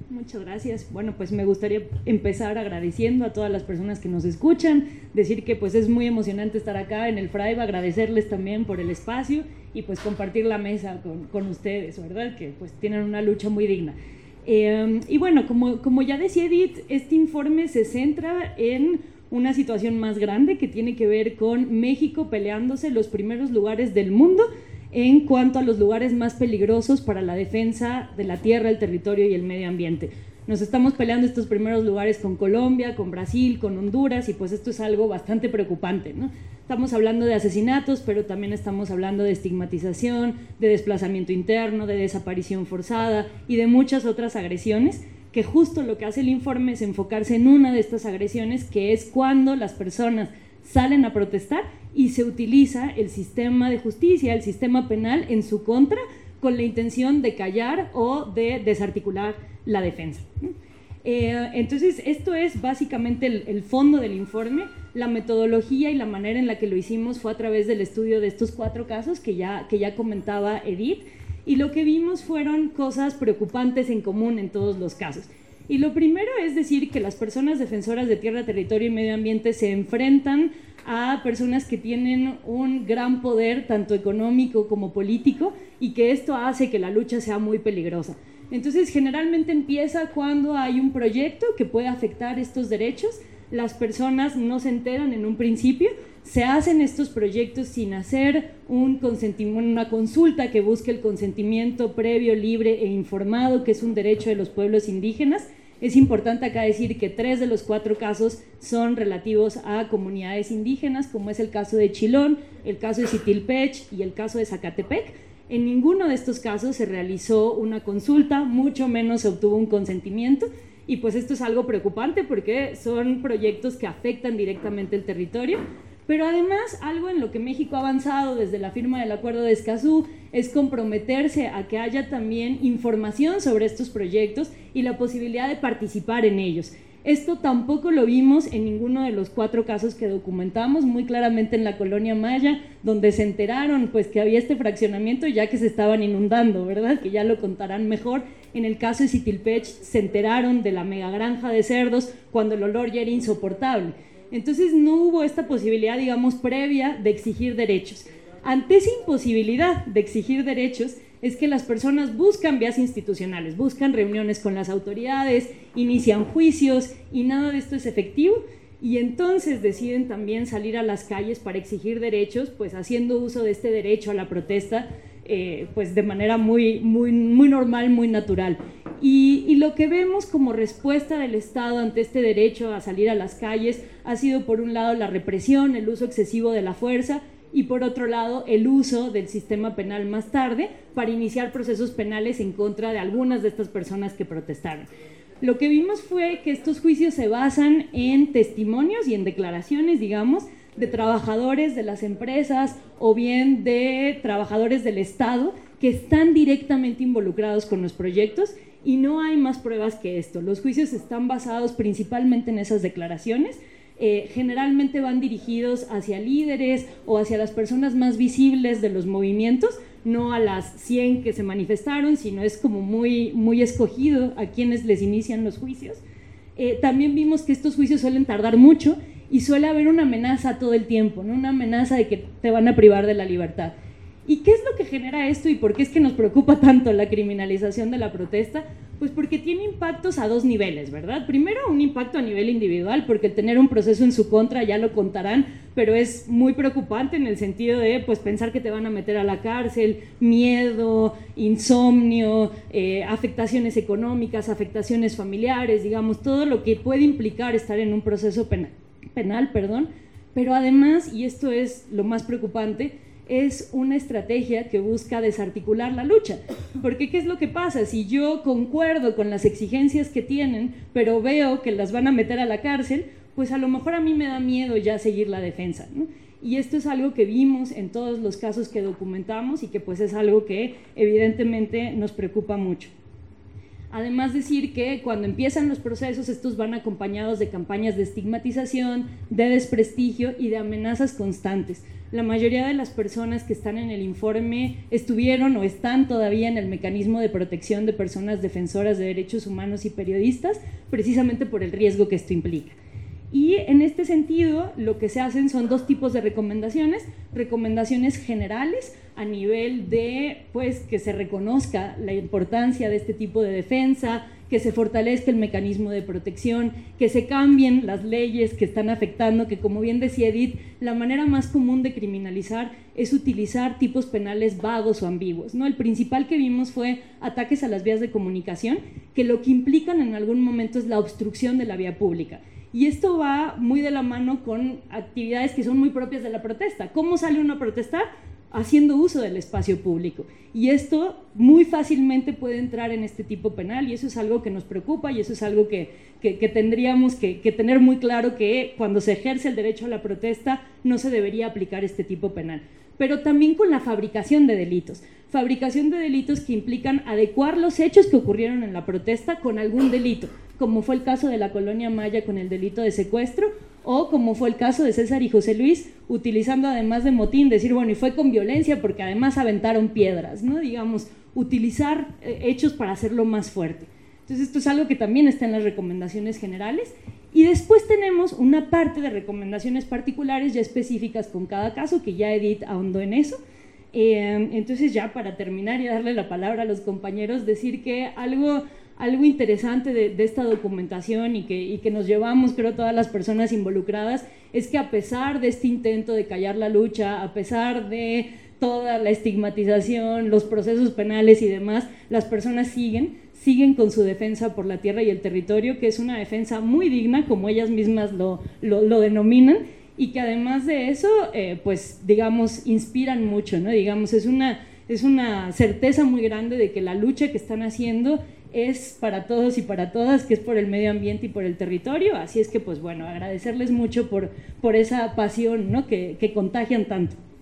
Muchas gracias. Bueno, pues me gustaría empezar agradeciendo a todas las personas que nos escuchan, decir que pues es muy emocionante estar acá en el FRAIB, agradecerles también por el espacio y pues compartir la mesa con ustedes, ¿verdad? Que pues tienen una lucha muy digna. Y bueno, como ya decía Edith, este informe se centra en una situación más grande que tiene que ver con México peleándose los primeros lugares del mundo en cuanto a los lugares más peligrosos para la defensa de la tierra, el territorio y el medio ambiente. Nos estamos peleando estos primeros lugares con Colombia, con Brasil, con Honduras, y pues esto es algo bastante preocupante, ¿no? Estamos hablando de asesinatos, pero también estamos hablando de estigmatización, de desplazamiento interno, de desaparición forzada y de muchas otras agresiones, que justo lo que hace el informe es enfocarse en una de estas agresiones, que es cuando las personas salen a protestar y se utiliza el sistema de justicia, el sistema penal en su contra, con la intención de callar o de desarticular la defensa. Entonces, esto es básicamente el fondo del informe. La metodología y la manera en la que lo hicimos fue a través del estudio de estos 4 casos que ya comentaba Edith, y lo que vimos fueron cosas preocupantes en común en todos los casos. Y lo primero es decir que las personas defensoras de tierra, territorio y medio ambiente se enfrentan a personas que tienen un gran poder, tanto económico como político, y que esto hace que la lucha sea muy peligrosa. Entonces, generalmente empieza cuando hay un proyecto que puede afectar estos derechos. Las personas no se enteran en un principio, se hacen estos proyectos sin hacer una consulta que busque el consentimiento previo, libre e informado, que es un derecho de los pueblos indígenas. Es importante acá decir que 3 de los 4 casos son relativos a comunidades indígenas, como es el caso de Chilón, el caso de Citilpech y el caso de Zacatepec. En ninguno de estos casos se realizó una consulta, mucho menos se obtuvo un consentimiento, y pues esto es algo preocupante porque son proyectos que afectan directamente el territorio. Pero además, algo en lo que México ha avanzado desde la firma del Acuerdo de Escazú es comprometerse a que haya también información sobre estos proyectos y la posibilidad de participar en ellos. Esto tampoco lo vimos en ninguno de los 4 casos que documentamos, muy claramente en la colonia Maya, donde se enteraron pues que había este fraccionamiento ya que se estaban inundando, ¿verdad? Que ya lo contarán mejor. En el caso de Citilpech se enteraron de la megagranja de cerdos cuando el olor ya era insoportable. Entonces no hubo esta posibilidad, digamos, previa de exigir derechos. Ante esa imposibilidad de exigir derechos es que las personas buscan vías institucionales, buscan reuniones con las autoridades, inician juicios y nada de esto es efectivo, y entonces deciden también salir a las calles para exigir derechos, pues haciendo uso de este derecho a la protesta pues de manera muy normal, muy natural. Y lo que vemos como respuesta del Estado ante este derecho a salir a las calles ha sido, por un lado, la represión, el uso excesivo de la fuerza, y por otro lado, el uso del sistema penal más tarde para iniciar procesos penales en contra de algunas de estas personas que protestaron. Lo que vimos fue que estos juicios se basan en testimonios y en declaraciones, digamos, de trabajadores de las empresas o bien de trabajadores del Estado que están directamente involucrados con los proyectos, y no hay más pruebas que esto. Los juicios están basados principalmente en esas declaraciones. Generalmente van dirigidos hacia líderes o hacia las personas más visibles de los movimientos, no a las 100 que se manifestaron, sino es como muy escogido a quienes les inician los juicios. También vimos que estos juicios suelen tardar mucho y suele haber una amenaza todo el tiempo, ¿no? Una amenaza de que te van a privar de la libertad. ¿Y qué es lo que genera esto y por qué es que nos preocupa tanto la criminalización de la protesta? Pues porque tiene impactos a 2 niveles, ¿verdad? Primero, un impacto a nivel individual, porque el tener un proceso en su contra, ya lo contarán, pero es muy preocupante en el sentido de pues, pensar que te van a meter a la cárcel, miedo, insomnio, afectaciones económicas, afectaciones familiares, digamos, todo lo que puede implicar estar en un proceso penal, pero además, y esto es lo más preocupante, es una estrategia que busca desarticular la lucha, porque ¿qué es lo que pasa? Si yo concuerdo con las exigencias que tienen, pero veo que las van a meter a la cárcel, pues a lo mejor a mí me da miedo ya seguir la defensa, ¿no? Y esto es algo que vimos en todos los casos que documentamos y que pues es algo que evidentemente nos preocupa mucho. Además, decir que cuando empiezan los procesos, estos van acompañados de campañas de estigmatización, de desprestigio y de amenazas constantes. la mayoría de las personas que están en el informe estuvieron o están todavía en el mecanismo de protección de personas defensoras de derechos humanos y periodistas, precisamente por el riesgo que esto implica. Y en este sentido, lo que se hacen son dos tipos de recomendaciones generales a nivel de, pues, que se reconozca la importancia de este tipo de defensa, que se fortalezca el mecanismo de protección, que se cambien las leyes que están afectando, que como bien decía Edith, la manera más común de criminalizar es utilizar tipos penales vagos o ambiguos, ¿no? El principal que vimos fue ataques a las vías de comunicación, que lo que implican en algún momento es la obstrucción de la vía pública. Y esto va muy de la mano con actividades que son muy propias de la protesta. ¿Cómo sale uno a protestar? Haciendo uso del espacio público. Y esto muy fácilmente puede entrar en este tipo penal, y eso es algo que nos preocupa, y eso es algo que tendríamos que tener muy claro, que cuando se ejerce el derecho a la protesta no se debería aplicar este tipo penal. Pero también con la fabricación de delitos que implican adecuar los hechos que ocurrieron en la protesta con algún delito, como fue el caso de la Colonia Maya con el delito de secuestro, o como fue el caso de César y José Luis, utilizando además de motín, decir, bueno, y fue con violencia porque además aventaron piedras, ¿no? Digamos, utilizar hechos para hacerlo más fuerte. Entonces esto es algo que también está en las recomendaciones generales, y después tenemos una parte de recomendaciones particulares ya específicas con cada caso, que ya Edith ahondó en eso. Entonces, ya para terminar y darle la palabra a los compañeros, decir que algo interesante de esta documentación y que nos llevamos, creo, todas las personas involucradas, es que a pesar de este intento de callar la lucha, a pesar de toda la estigmatización, los procesos penales y demás, las personas siguen con su defensa por la tierra y el territorio, que es una defensa muy digna, como ellas mismas lo denominan, y que además de eso, pues digamos, inspiran mucho, ¿no? Digamos, es una certeza muy grande de que la lucha que están haciendo es para todos y para todas, que es por el medio ambiente y por el territorio. Así es que, pues bueno, agradecerles mucho por esa pasión, ¿no? que contagian tanto.